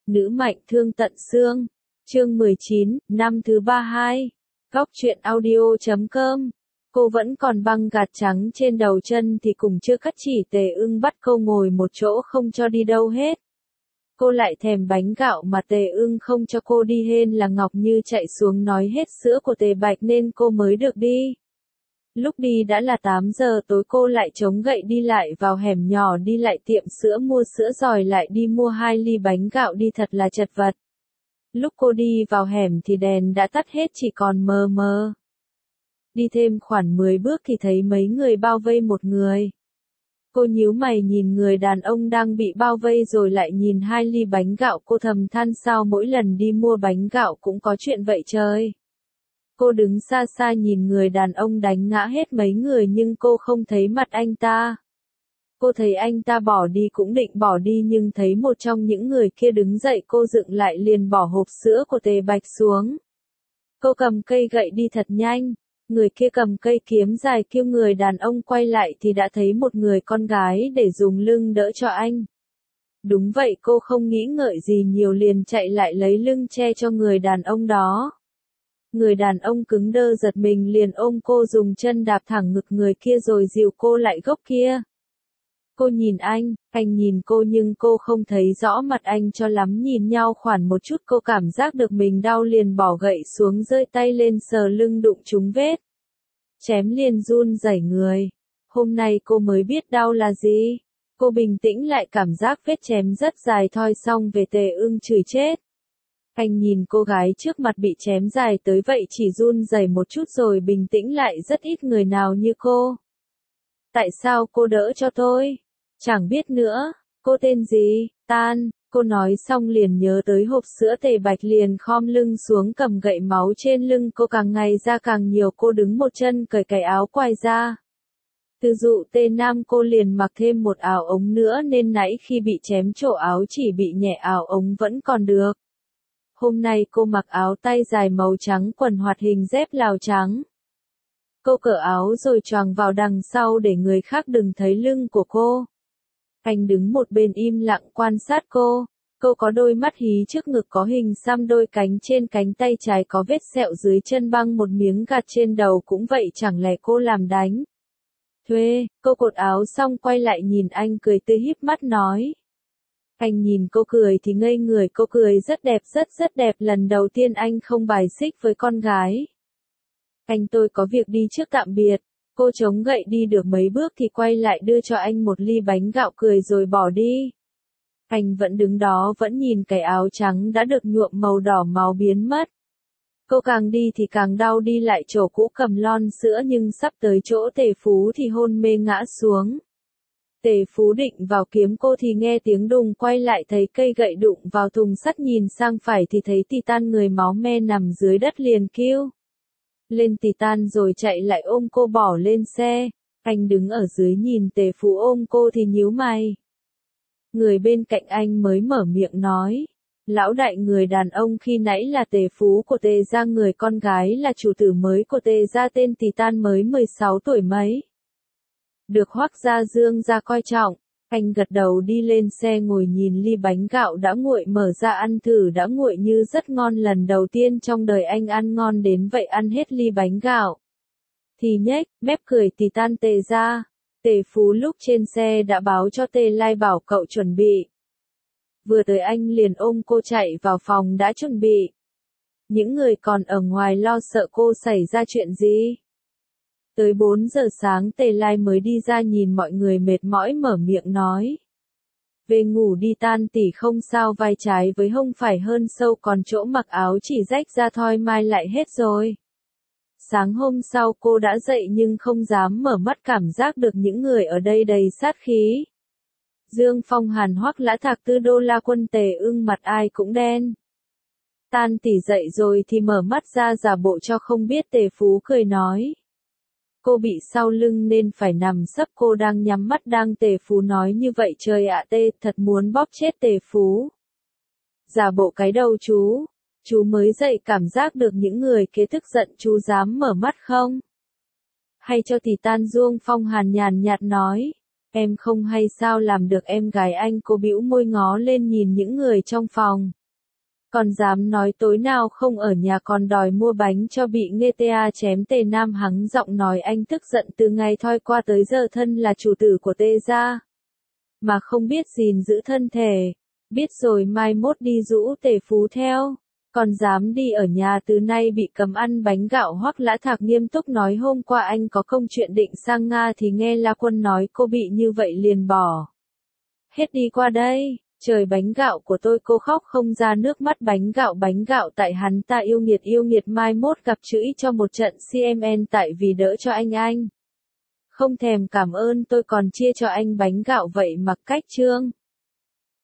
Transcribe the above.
Nữ mạnh thương tận xương. Chương 19, năm thứ 32. Góc truyện audio.com. Cô vẫn còn băng gạt trắng trên đầu chân thì cùng chưa cắt chỉ Tề Ưng bắt cô ngồi một chỗ không cho đi đâu hết. Cô lại thèm bánh gạo mà Tề Ưng không cho cô đi, hên là Ngọc Như chạy xuống nói hết sữa của Tề Bạch nên cô mới được đi. Lúc đi đã là 8 giờ tối, cô lại chống gậy đi lại vào hẻm nhỏ, đi lại tiệm sữa mua sữa rồi lại đi mua 2 ly bánh gạo, đi thật là chật vật. Lúc cô đi vào hẻm thì đèn đã tắt hết, chỉ còn mờ mờ. Đi thêm khoảng 10 bước thì thấy mấy người bao vây một người. Cô nhíu mày nhìn người đàn ông đang bị bao vây rồi lại nhìn 2 ly bánh gạo, cô thầm than sao mỗi lần đi mua bánh gạo cũng có chuyện vậy trời. Cô đứng xa xa nhìn người đàn ông đánh ngã hết mấy người nhưng cô không thấy mặt anh ta. Cô thấy anh ta bỏ đi cũng định bỏ đi nhưng thấy một trong những người kia đứng dậy, cô dựng lại liền bỏ hộp sữa của Tề Bạch xuống. Cô cầm cây gậy đi thật nhanh, người kia cầm cây kiếm dài kêu người đàn ông quay lại thì đã thấy một người con gái để dùng lưng đỡ cho anh. Đúng vậy, cô không nghĩ ngợi gì nhiều liền chạy lại lấy lưng che cho người đàn ông đó. Người đàn ông cứng đơ giật mình liền ôm cô, dùng chân đạp thẳng ngực người kia rồi dìu cô lại góc kia. Cô nhìn anh nhìn cô nhưng cô không thấy rõ mặt anh cho lắm, nhìn nhau khoảng một chút cô cảm giác được mình đau liền bỏ gậy xuống, giơ tay lên sờ lưng đụng trúng vết. Chém liền run rẩy người. Hôm nay cô mới biết đau là gì. Cô bình tĩnh lại, cảm giác vết chém rất dài thoi xong về Tề Ưng chửi chết. Anh nhìn cô gái trước mặt bị chém dài tới vậy chỉ run rẩy một chút rồi bình tĩnh lại, rất ít người nào như cô. Tại sao cô đỡ cho tôi? Chẳng biết nữa. Cô tên gì? Tan. Cô nói xong liền nhớ tới hộp sữa. Tề Bạch liền khom lưng xuống cầm gậy, máu trên lưng cô càng ngày ra càng nhiều. Cô đứng một chân cởi cái áo quai ra. Từ dụ Tề Nam cô liền mặc thêm một áo ống nữa nên nãy khi bị chém chỗ áo chỉ bị nhẹ, áo ống vẫn còn được. Hôm nay cô mặc áo tay dài màu trắng, quần hoạt hình dép Lào trắng. Cô cởi áo rồi choàng vào đằng sau để người khác đừng thấy lưng của cô. Anh đứng một bên im lặng quan sát cô. Cô có đôi mắt hí, trước ngực có hình xăm, đôi cánh trên cánh tay trái có vết sẹo, dưới chân băng một miếng gạt, trên đầu cũng vậy, chẳng lẽ cô làm đánh thuê? Cô cột áo xong quay lại nhìn anh cười tươi híp mắt nói. Anh nhìn cô cười thì ngây người, cô cười rất đẹp, rất đẹp, lần đầu tiên anh không bài xích với con gái. Anh tôi có việc đi trước, tạm biệt. Cô chống gậy đi được mấy bước thì quay lại đưa cho anh một ly bánh gạo, cười rồi bỏ đi. Anh vẫn đứng đó vẫn nhìn cái áo trắng đã được nhuộm màu đỏ máu biến mất. Cô càng đi thì càng đau, đi lại chỗ cũ cầm lon sữa nhưng sắp tới chỗ Tề Phú thì hôn mê ngã xuống. Tề Phú định vào kiếm cô thì nghe tiếng đùng, quay lại thấy cây gậy đụng vào thùng sắt, nhìn sang phải thì thấy Titan người máu me nằm dưới đất liền kêu lên Titan rồi chạy lại ôm cô bỏ lên xe. Anh đứng ở dưới nhìn Tề Phú ôm cô thì nhíu mày. Người bên cạnh anh mới mở miệng nói. Lão đại, người đàn ông khi nãy là Tề Phú của Tề gia, người con gái là chủ tử mới của Tề gia tên Titan, mới 16 tuổi mấy. Được Hoắc gia Dương gia coi trọng. Anh gật đầu đi lên xe ngồi nhìn ly bánh gạo đã nguội mở ra ăn thử, đã nguội như rất ngon, lần đầu tiên trong đời anh ăn ngon đến vậy, ăn hết ly bánh gạo. Thì nhếch mép cười Titan Tề gia. Tề Phú lúc trên xe đã báo cho Tề Lai bảo cậu chuẩn bị. Vừa tới anh liền ôm cô chạy vào phòng đã chuẩn bị. Những người còn ở ngoài lo sợ cô xảy ra chuyện gì. Tới 4 giờ sáng Tề Lai mới đi ra, nhìn mọi người mệt mỏi mở miệng nói. Về ngủ đi Tan tỷ, không sao, vai trái với hông phải hơn sâu, còn chỗ mặc áo chỉ rách ra thôi, mai lại hết rồi. Sáng hôm sau cô đã dậy nhưng không dám mở mắt, cảm giác được những người ở đây đầy sát khí. Dương Phong, Hàn Hoắc, Lã Thạc, Tư Đô, La Quân, Tề Ưng, mặt ai cũng đen. Tan tỷ dậy rồi thì mở mắt ra giả bộ cho không biết. Tề Phú cười nói. Cô bị sau lưng nên phải nằm sấp, cô đang nhắm mắt đang. Tề Phú nói như vậy trời ạ, thật muốn bóp chết Tề Phú. Giả bộ cái đầu chú mới dậy cảm giác được những người kế tức giận, chú dám mở mắt không? Hay cho Titan. Dương Phong Hàn nhàn nhạt nói. Em không hay sao làm được em gái anh? Cô bĩu môi ngó lên nhìn những người trong phòng. Còn dám nói tối nào không ở nhà còn đòi mua bánh cho bị nghe ta chém. Tề Nam hắng giọng nói anh tức giận từ ngày thoi qua tới giờ thân là chủ tử của Tề gia. Mà không biết gìn giữ thân thể. Biết rồi mai mốt đi rũ Tề Phú theo. Còn dám đi ở nhà từ nay bị cấm ăn bánh gạo. Hoắc Lã Thạc nghiêm túc nói hôm qua anh có công chuyện định sang Nga thì nghe La Quân nói cô bị như vậy liền bỏ. Hết đi qua đây. Trời bánh gạo của tôi cô khóc không ra nước mắt bánh gạo tại hắn ta yêu nghiệt mai mốt gặp chửi cho một trận CMN tại vì đỡ cho anh. Không thèm cảm ơn tôi còn chia cho anh bánh gạo vậy mặc cách trương.